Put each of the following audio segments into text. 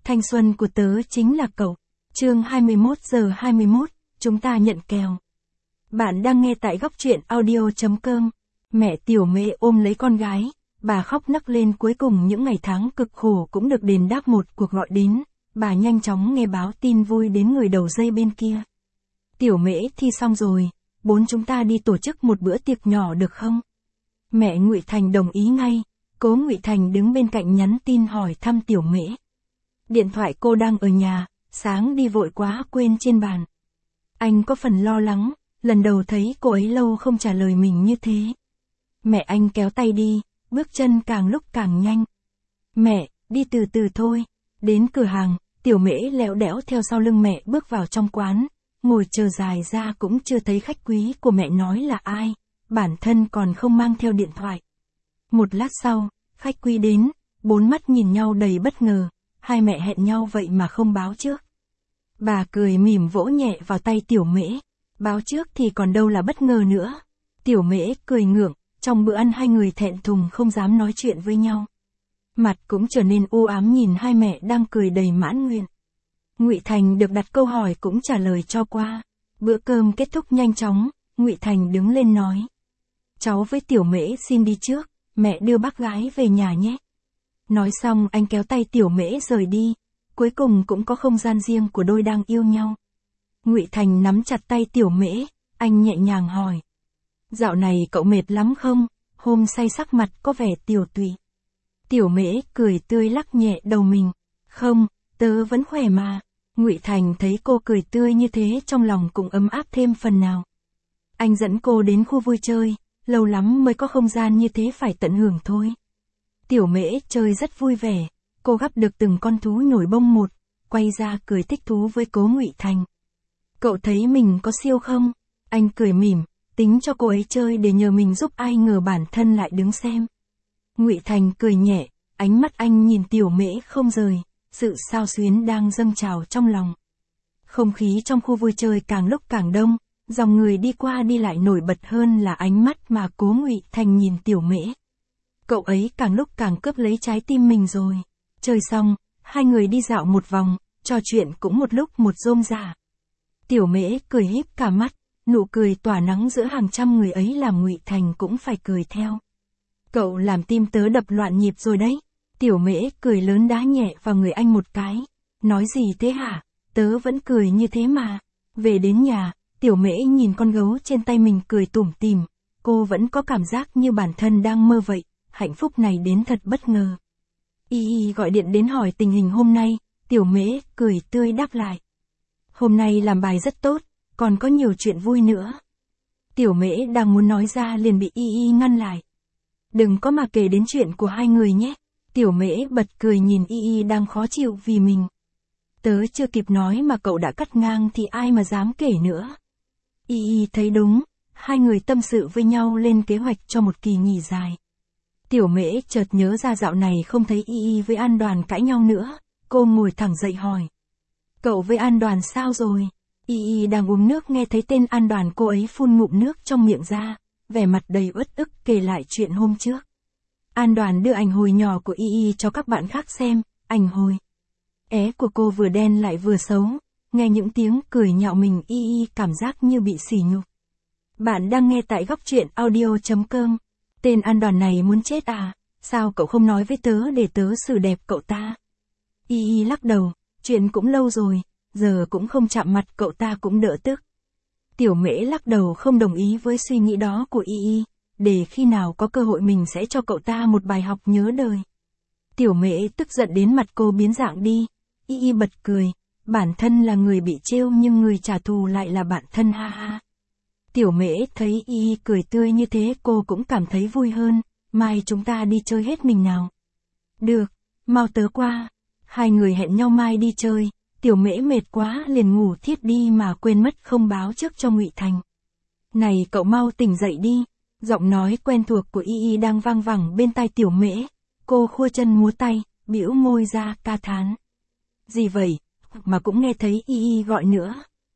Thanh xuân của tớ chính là cậu. Chương 21 giờ 21, chúng ta nhận kèo. Bạn đang nghe tại góc truyện audio.com. Mẹ Tiểu Mễ ôm lấy con gái, bà khóc nấc lên. Cuối cùng những ngày tháng cực khổ cũng được đền đáp. Một cuộc gọi đến, bà nhanh chóng nghe báo tin vui đến người đầu dây bên kia. Tiểu Mễ thi xong rồi, chúng ta đi tổ chức một bữa tiệc nhỏ được không? Mẹ Ngụy Thành đồng ý ngay. Cố Ngụy Thành đứng bên cạnh nhắn tin hỏi thăm Tiểu Mễ. Điện thoại cô đang ở nhà, sáng đi vội quá quên trên bàn. Anh có phần lo lắng, lần đầu thấy cô ấy lâu không trả lời mình như thế. Mẹ anh kéo tay đi, bước chân càng lúc càng nhanh. Mẹ, đi từ từ thôi. Đến cửa hàng, Tiểu Mễ lẹo đẽo theo sau lưng mẹ bước vào trong quán. Ngồi chờ dài ra cũng chưa thấy khách quý của mẹ nói là ai, bản thân còn không mang theo điện thoại. Một lát sau, khách quý đến, bốn mắt nhìn nhau đầy bất ngờ, hai mẹ hẹn nhau vậy mà không báo trước. Bà cười mỉm vỗ nhẹ vào tay Tiểu Mễ, báo trước thì còn đâu là bất ngờ nữa. Tiểu Mễ cười ngượng, trong bữa ăn hai người thẹn thùng không dám nói chuyện với nhau. Mặt cũng trở nên u ám nhìn hai mẹ đang cười đầy mãn nguyện. Ngụy Thành được đặt câu hỏi cũng trả lời cho qua. Bữa cơm kết thúc nhanh chóng, Ngụy Thành đứng lên nói. Cháu với Tiểu Mễ xin đi trước, mẹ đưa bác gái về nhà nhé. Nói xong anh kéo tay Tiểu Mễ rời đi, cuối cùng cũng có không gian riêng của đôi đang yêu nhau. Ngụy Thành nắm chặt tay Tiểu Mễ, anh nhẹ nhàng hỏi. Dạo này cậu mệt lắm không? Hôm say sắc mặt có vẻ tiều tụy. Tiểu Mễ cười tươi lắc nhẹ đầu mình. Không, tớ vẫn khỏe mà. Ngụy Thành thấy cô cười tươi như thế trong lòng cũng ấm áp thêm phần nào. Anh dẫn cô đến khu vui chơi, lâu lắm mới có không gian như thế phải tận hưởng thôi. Tiểu Mễ chơi rất vui vẻ, cô gắp được từng con thú nhồi bông một, quay ra cười thích thú với Cố Ngụy Thành. Cậu thấy mình có siêu không? Anh cười mỉm, tính cho cô ấy chơi để nhờ mình giúp, ai ngờ bản thân lại đứng xem. Ngụy Thành cười nhẹ, ánh mắt anh nhìn Tiểu Mễ không rời, sự xao xuyến đang dâng trào trong lòng. Không khí trong khu vui chơi càng lúc càng đông, dòng người đi qua đi lại, nổi bật hơn là ánh mắt mà Cố Ngụy Thành nhìn Tiểu Mễ. Cậu ấy càng lúc càng cướp lấy trái tim mình rồi. Chơi xong, hai người đi dạo một vòng, trò chuyện cũng một lúc một rôm rả. Tiểu Mễ cười híp cả mắt, nụ cười tỏa nắng giữa hàng trăm người ấy làm Ngụy Thành cũng phải cười theo. Cậu làm tim tớ đập loạn nhịp rồi đấy. Tiểu Mễ cười lớn đá nhẹ vào người anh một cái. Nói gì thế hả? Tớ vẫn cười như thế mà. Về đến nhà, Tiểu Mễ nhìn con gấu trên tay mình cười tủm tỉm. Cô vẫn có cảm giác như bản thân đang mơ vậy. Hạnh phúc này đến thật bất ngờ. Y gọi điện đến hỏi tình hình hôm nay. Tiểu Mễ cười tươi đáp lại. Hôm nay làm bài rất tốt, còn có nhiều chuyện vui nữa. Tiểu Mễ đang muốn nói ra liền bị Y ngăn lại. Đừng có mà kể đến chuyện của hai người nhé. Tiểu Mễ bật cười nhìn Y đang khó chịu vì mình. Tớ chưa kịp nói mà cậu đã cắt ngang thì ai mà dám kể nữa. Y thấy đúng, hai người tâm sự với nhau lên kế hoạch cho một kỳ nghỉ dài. Tiểu Mễ chợt nhớ ra dạo này không thấy Y với An Đoàn cãi nhau nữa, cô ngồi thẳng dậy hỏi. Cậu với An Đoàn sao rồi? Y đang uống nước nghe thấy tên An Đoàn, cô ấy phun ngụm nước trong miệng ra, vẻ mặt đầy uất ức kể lại chuyện hôm trước. An Đoàn đưa ảnh hồi nhỏ của Y cho các bạn khác xem, ảnh hồi é của cô vừa đen lại vừa xấu, nghe những tiếng cười nhạo mình Y cảm giác như bị sỉ nhục. Bạn đang nghe tại góc truyện audio.com. Tên An Đoàn này muốn chết à? Sao cậu không nói với tớ để tớ xử đẹp cậu ta? Y lắc đầu, chuyện cũng lâu rồi, giờ cũng không chạm mặt cậu ta cũng đỡ tức. Tiểu Mễ lắc đầu không đồng ý với suy nghĩ đó của Y, để khi nào có cơ hội mình sẽ cho cậu ta một bài học nhớ đời. Tiểu Mễ tức giận đến mặt cô biến dạng đi. Y bật cười, bản thân là người bị trêu nhưng người trả thù lại là bạn thân, ha ha. Tiểu Mễ thấy Y cười tươi như thế cô cũng cảm thấy vui hơn. Mai chúng ta đi chơi hết mình nào? Được, mau tớ qua. Hai người hẹn nhau mai đi chơi. Tiểu Mễ mệt quá liền ngủ thiếp đi mà quên mất không báo trước cho Ngụy Thành. Này cậu mau tỉnh dậy đi. Giọng nói quen thuộc của Y đang vang vẳng bên tai Tiểu Mễ. Cô khua chân múa tay, bĩu môi ra ca thán. Gì vậy? Mà cũng nghe thấy Y gọi nữa.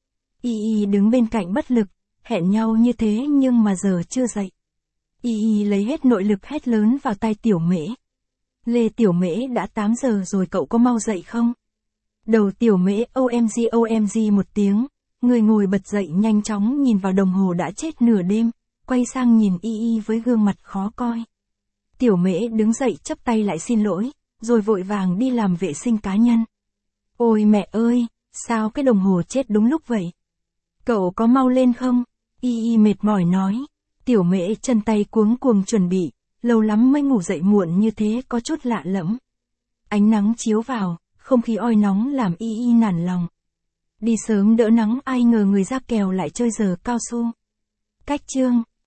Y đứng bên cạnh bất lực, hẹn nhau như thế nhưng mà giờ chưa dậy. Y lấy hết nội lực hét lớn vào tai Tiểu Mễ. Lê Tiểu Mễ đã 8 giờ rồi, cậu có mau dậy không? Đầu tiểu mễ OMG một tiếng, người ngồi bật dậy nhanh chóng nhìn vào đồng hồ đã chết nửa đêm, quay sang nhìn Y Y với gương mặt khó coi. Tiểu mễ đứng dậy chắp tay lại xin lỗi, rồi vội vàng đi làm vệ sinh cá nhân. Ôi mẹ ơi, sao cái đồng hồ chết đúng lúc vậy? Cậu có mau lên không? Y Y mệt mỏi nói. Tiểu mễ chân tay cuống cuồng chuẩn bị, lâu lắm mới ngủ dậy muộn như thế có chút lạ lẫm. Ánh nắng chiếu vào, không khí oi nóng làm Y Y nản lòng. Đi sớm đỡ nắng ai ngờ người ra kèo lại chơi giờ cao su. Cách chương